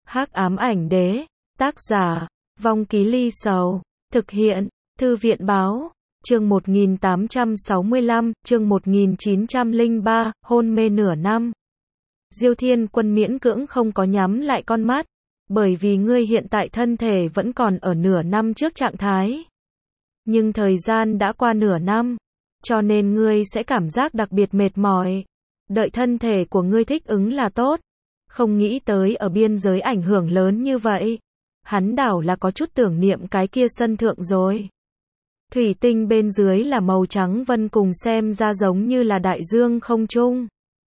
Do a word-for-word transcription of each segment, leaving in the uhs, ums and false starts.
Hắc ám ảnh đế, tác giả, Vong Ký Ly Sầu, thực hiện, Thư viện báo, chương một nghìn tám trăm sáu mươi lăm, chương một nghìn chín trăm lẻ ba, hôn mê nửa năm. Diêu Thiên Quân miễn cưỡng không có nhắm lại con mắt, bởi vì ngươi hiện tại thân thể vẫn còn ở nửa năm trước trạng thái. Nhưng thời gian đã qua nửa năm, cho nên ngươi sẽ cảm giác đặc biệt mệt mỏi. Đợi thân thể của ngươi thích ứng là tốt. Không nghĩ tới ở biên giới ảnh hưởng lớn như vậy. Hắn đảo là có chút tưởng niệm cái kia sân thượng rồi. Thủy tinh bên dưới là màu trắng vân cùng xem ra giống như là đại dương không trung.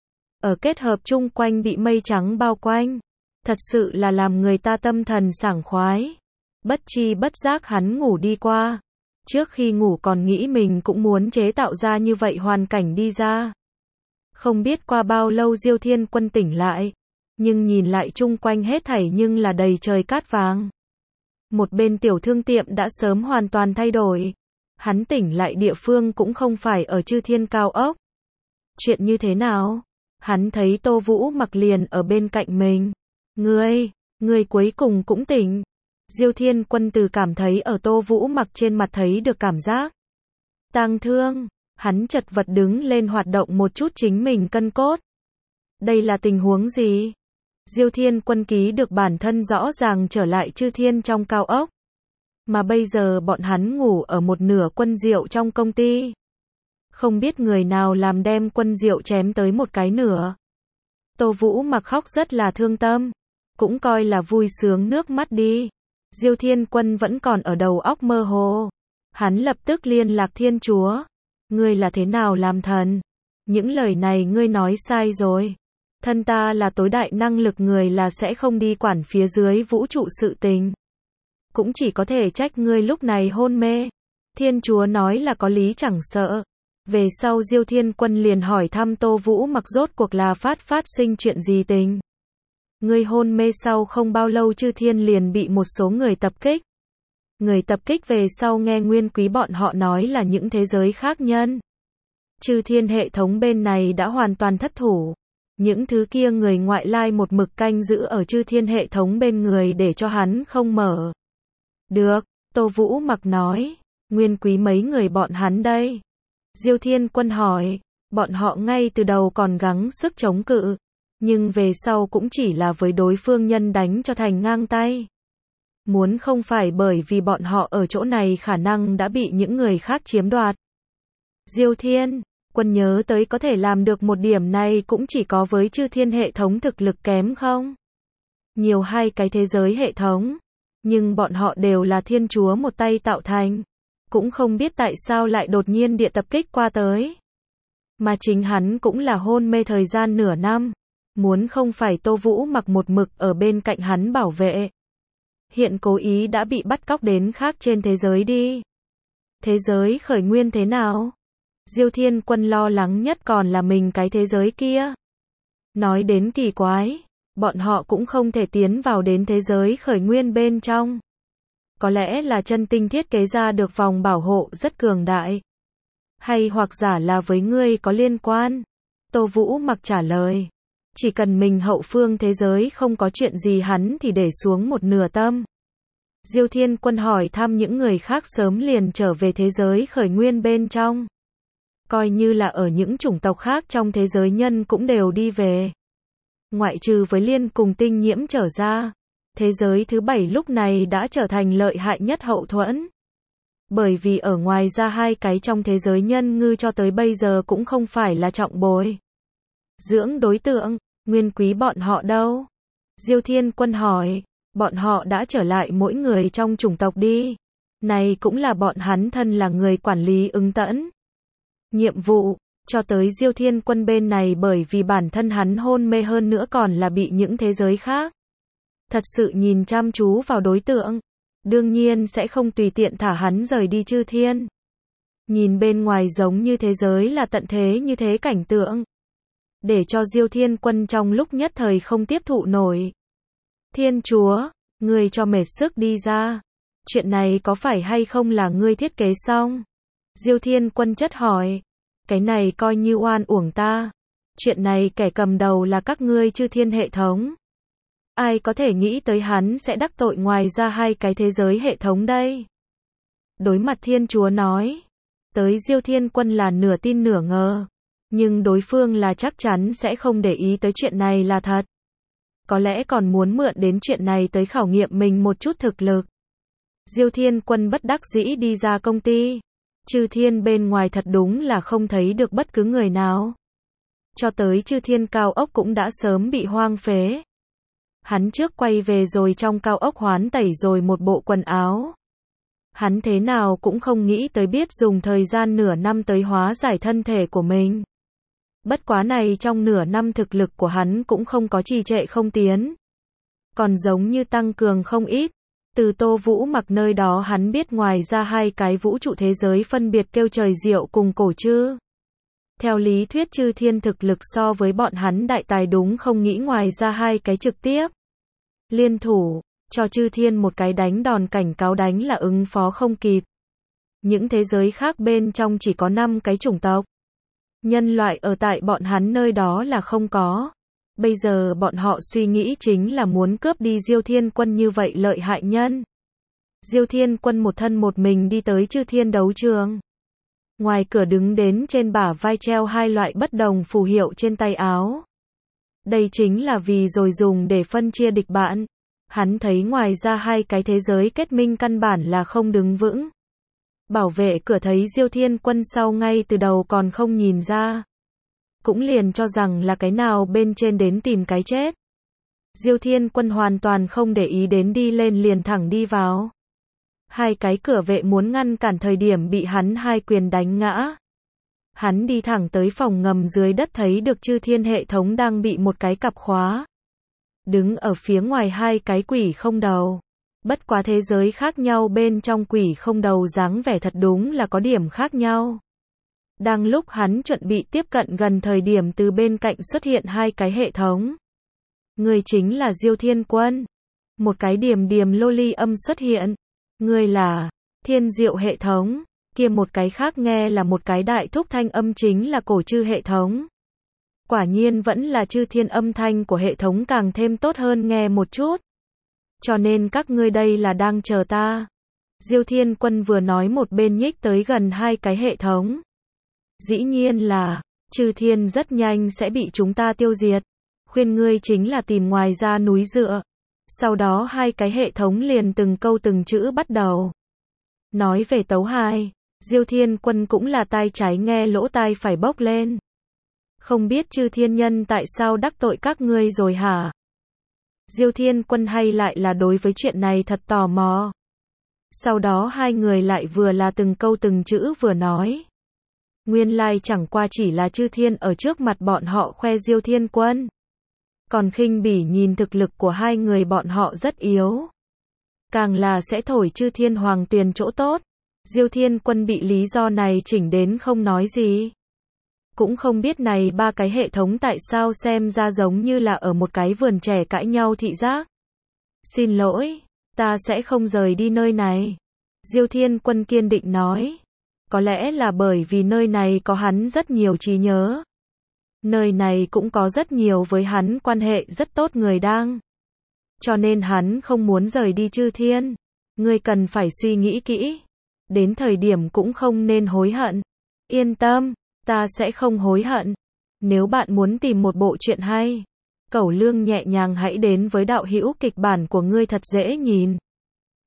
Ở kết hợp chung quanh bị mây trắng bao quanh. Thật sự là làm người ta tâm thần sảng khoái. Bất chi bất giác hắn ngủ đi qua. Trước khi ngủ còn nghĩ mình cũng muốn chế tạo ra như vậy hoàn cảnh đi ra. Không biết qua bao lâu Diêu Thiên Quân tỉnh lại. Nhưng nhìn lại chung quanh hết thảy nhưng là đầy trời cát vàng. Một bên tiểu thương tiệm đã sớm hoàn toàn thay đổi. Hắn tỉnh lại địa phương cũng không phải ở Chư Thiên Cao Ốc. Chuyện như thế nào? Hắn thấy Tô Vũ Mặc liền ở bên cạnh mình. Ngươi, ngươi cuối cùng cũng tỉnh. Diêu Thiên Quân từ cảm thấy ở Tô Vũ Mặc trên mặt thấy được cảm giác tang thương. Hắn chật vật đứng lên hoạt động một chút chính mình cân cốt. Đây là tình huống gì? Diêu Thiên Quân ký được bản thân rõ ràng trở lại Chư Thiên trong cao ốc. Mà bây giờ bọn hắn ngủ ở một nửa quân diệu trong công ty. Không biết người nào làm đem quân diệu chém tới một cái nửa. Tô Vũ Mặc khóc rất là thương tâm. Cũng coi là vui sướng nước mắt đi. Diêu Thiên Quân vẫn còn ở đầu óc mơ hồ. Hắn lập tức liên lạc Thiên Chúa. Ngươi là thế nào làm thần? Những lời này ngươi nói sai rồi. Thân ta là tối đại năng lực người là sẽ không đi quản phía dưới vũ trụ sự tình. Cũng chỉ có thể trách ngươi lúc này hôn mê. Thiên Chúa nói là có lý chẳng sợ. Về sau Diêu Thiên Quân liền hỏi thăm Tô Vũ Mặc rốt cuộc là phát phát sinh chuyện gì tình. Ngươi hôn mê sau không bao lâu Chư Thiên liền bị một số người tập kích. Người tập kích về sau nghe Nguyên Quý bọn họ nói là những thế giới khác nhân. Chư Thiên hệ thống bên này đã hoàn toàn thất thủ. Những thứ kia người ngoại lai một mực canh giữ ở Chư Thiên hệ thống bên người để cho hắn không mở. Được, Tô Vũ Mặc nói. Nguyên Quý mấy người bọn hắn đây. Diêu Thiên Quân hỏi. Bọn họ ngay từ đầu còn gắng sức chống cự. Nhưng về sau cũng chỉ là với đối phương nhân đánh cho thành ngang tay. Muốn không phải bởi vì bọn họ ở chỗ này khả năng đã bị những người khác chiếm đoạt. Diêu Thiên Quân nhớ tới có thể làm được một điểm này cũng chỉ có với Chư Thiên hệ thống thực lực kém không? Nhiều hai cái thế giới hệ thống. Nhưng bọn họ đều là Thiên Chúa một tay tạo thành. Cũng không biết tại sao lại đột nhiên địa tập kích qua tới. Mà chính hắn cũng là hôn mê thời gian nửa năm. Muốn không phải Tô Vũ Mặc một mực ở bên cạnh hắn bảo vệ. Hiện cố ý đã bị bắt cóc đến khác trên thế giới đi. Thế giới khởi nguyên thế nào? Diêu Thiên Quân lo lắng nhất còn là mình cái thế giới kia. Nói đến kỳ quái, bọn họ cũng không thể tiến vào đến thế giới khởi nguyên bên trong. Có lẽ là chân tinh thiết kế ra được vòng bảo hộ rất cường đại. Hay hoặc giả là với ngươi có liên quan? Tô Vũ Mặc trả lời. Chỉ cần mình hậu phương thế giới không có chuyện gì hắn thì để xuống một nửa tâm. Diêu Thiên Quân hỏi thăm những người khác sớm liền trở về thế giới khởi nguyên bên trong. Coi như là ở những chủng tộc khác trong thế giới nhân cũng đều đi về. Ngoại trừ với Liên cùng Tinh Nhiễm trở ra. Thế giới thứ bảy lúc này đã trở thành lợi hại nhất hậu thuẫn. Bởi vì ở ngoài ra hai cái trong thế giới nhân ngư cho tới bây giờ cũng không phải là trọng bồi dưỡng đối tượng. Nguyên Quý bọn họ đâu? Diêu Thiên Quân hỏi. Bọn họ đã trở lại mỗi người trong chủng tộc đi. Này cũng là bọn hắn thân là người quản lý ứng tẫn. Nhiệm vụ, cho tới Diêu Thiên Quân bên này bởi vì bản thân hắn hôn mê hơn nữa còn là bị những thế giới khác. Thật sự nhìn chăm chú vào đối tượng. Đương nhiên sẽ không tùy tiện thả hắn rời đi Chư Thiên. Nhìn bên ngoài giống như thế giới là tận thế như thế cảnh tượng. Để cho Diêu Thiên Quân trong lúc nhất thời không tiếp thụ nổi. Thiên Chúa, ngươi cho mệt sức đi ra. Chuyện này có phải hay không là ngươi thiết kế xong? Diêu Thiên Quân chất hỏi. Cái này coi như oan uổng ta. Chuyện này kẻ cầm đầu là các ngươi Chư Thiên hệ thống. Ai có thể nghĩ tới hắn sẽ đắc tội ngoài ra hai cái thế giới hệ thống đây? Đối mặt Thiên Chúa nói. Tới Diêu Thiên Quân là nửa tin nửa ngờ. Nhưng đối phương là chắc chắn sẽ không để ý tới chuyện này là thật. Có lẽ còn muốn mượn đến chuyện này tới khảo nghiệm mình một chút thực lực. Diêu Thiên Quân bất đắc dĩ đi ra công ty. Chư Thiên bên ngoài thật đúng là không thấy được bất cứ người nào. Cho tới Chư Thiên cao ốc cũng đã sớm bị hoang phế. Hắn trước quay về rồi trong cao ốc hoán tẩy rồi một bộ quần áo. Hắn thế nào cũng không nghĩ tới biết dùng thời gian nửa năm tới hóa giải thân thể của mình. Bất quá này trong nửa năm thực lực của hắn cũng không có trì trệ không tiến. Còn giống như tăng cường không ít. Từ Tô Vũ Mặc nơi đó hắn biết ngoài ra hai cái vũ trụ thế giới phân biệt kêu trời diệu cùng cổ chư. Theo lý thuyết Chư Thiên thực lực so với bọn hắn đại tài đúng không nghĩ ngoài ra hai cái trực tiếp. Liên thủ, cho Chư Thiên một cái đánh đòn cảnh cáo đánh là ứng phó không kịp. Những thế giới khác bên trong chỉ có năm cái chủng tộc. Nhân loại ở tại bọn hắn nơi đó là không có. Bây giờ bọn họ suy nghĩ chính là muốn cướp đi Diêu Thiên Quân như vậy lợi hại nhân. Diêu Thiên Quân một thân một mình đi tới Chư Thiên đấu trường. Ngoài cửa đứng đến trên bả vai treo hai loại bất đồng phù hiệu trên tay áo. Đây chính là vì rồi dùng để phân chia địch bạn. Hắn thấy ngoài ra hai cái thế giới kết minh căn bản là không đứng vững. Bảo vệ cửa thấy Diêu Thiên Quân sau ngay từ đầu còn không nhìn ra. Cũng liền cho rằng là cái nào bên trên đến tìm cái chết. Diêu Thiên Quân hoàn toàn không để ý đến đi lên liền thẳng đi vào. Hai cái cửa vệ muốn ngăn cản thời điểm bị hắn hai quyền đánh ngã. Hắn đi thẳng tới phòng ngầm dưới đất thấy được Chư Thiên hệ thống đang bị một cái cặp khóa. Đứng ở phía ngoài hai cái quỷ không đầu. Bất quá thế giới khác nhau bên trong quỷ không đầu dáng vẻ thật đúng là có điểm khác nhau. Đang lúc hắn chuẩn bị tiếp cận gần thời điểm từ bên cạnh xuất hiện hai cái hệ thống. Người chính là Diêu Thiên Quân. Một cái điềm điềm loli âm xuất hiện. Người là Thiên Diệu hệ thống. Kia một cái khác nghe là một cái đại thúc thanh âm chính là cổ chư hệ thống. Quả nhiên vẫn là Chư Thiên âm thanh của hệ thống càng thêm tốt hơn nghe một chút. Cho nên các ngươi đây là đang chờ ta. Diêu Thiên Quân vừa nói một bên nhích tới gần hai cái hệ thống. Dĩ nhiên là, Chư Thiên rất nhanh sẽ bị chúng ta tiêu diệt. Khuyên ngươi chính là tìm ngoài ra núi dựa. Sau đó hai cái hệ thống liền từng câu từng chữ bắt đầu. Nói về tấu hài, Diêu Thiên Quân cũng là tai trái nghe lỗ tai phải bốc lên. Không biết Chư Thiên nhân tại sao đắc tội các ngươi rồi hả? Diêu Thiên Quân hay lại là đối với chuyện này thật tò mò. Sau đó hai người lại vừa là từng câu từng chữ vừa nói. Nguyên lai chẳng qua chỉ là Chư Thiên ở trước mặt bọn họ khoe Diêu Thiên Quân. Còn khinh bỉ nhìn thực lực của hai người bọn họ rất yếu. Càng là sẽ thổi Chư Thiên Hoàng Tuyền chỗ tốt. Diêu Thiên Quân bị lý do này chỉnh đến không nói gì. Cũng không biết này ba cái hệ thống tại sao xem ra giống như là ở một cái vườn trẻ cãi nhau thị giác. Xin lỗi, ta sẽ không rời đi nơi này. Diêu Thiên Quân kiên định nói. Có lẽ là bởi vì nơi này có hắn rất nhiều trí nhớ. Nơi này cũng có rất nhiều với hắn quan hệ rất tốt người đang. Cho nên hắn không muốn rời đi Chư Thiên. Ngươi cần phải suy nghĩ kỹ. Đến thời điểm cũng không nên hối hận. Yên tâm, ta sẽ không hối hận. Nếu bạn muốn tìm một bộ truyện hay, Cẩu Lương nhẹ nhàng hãy đến với đạo hữu kịch bản của ngươi thật dễ nhìn.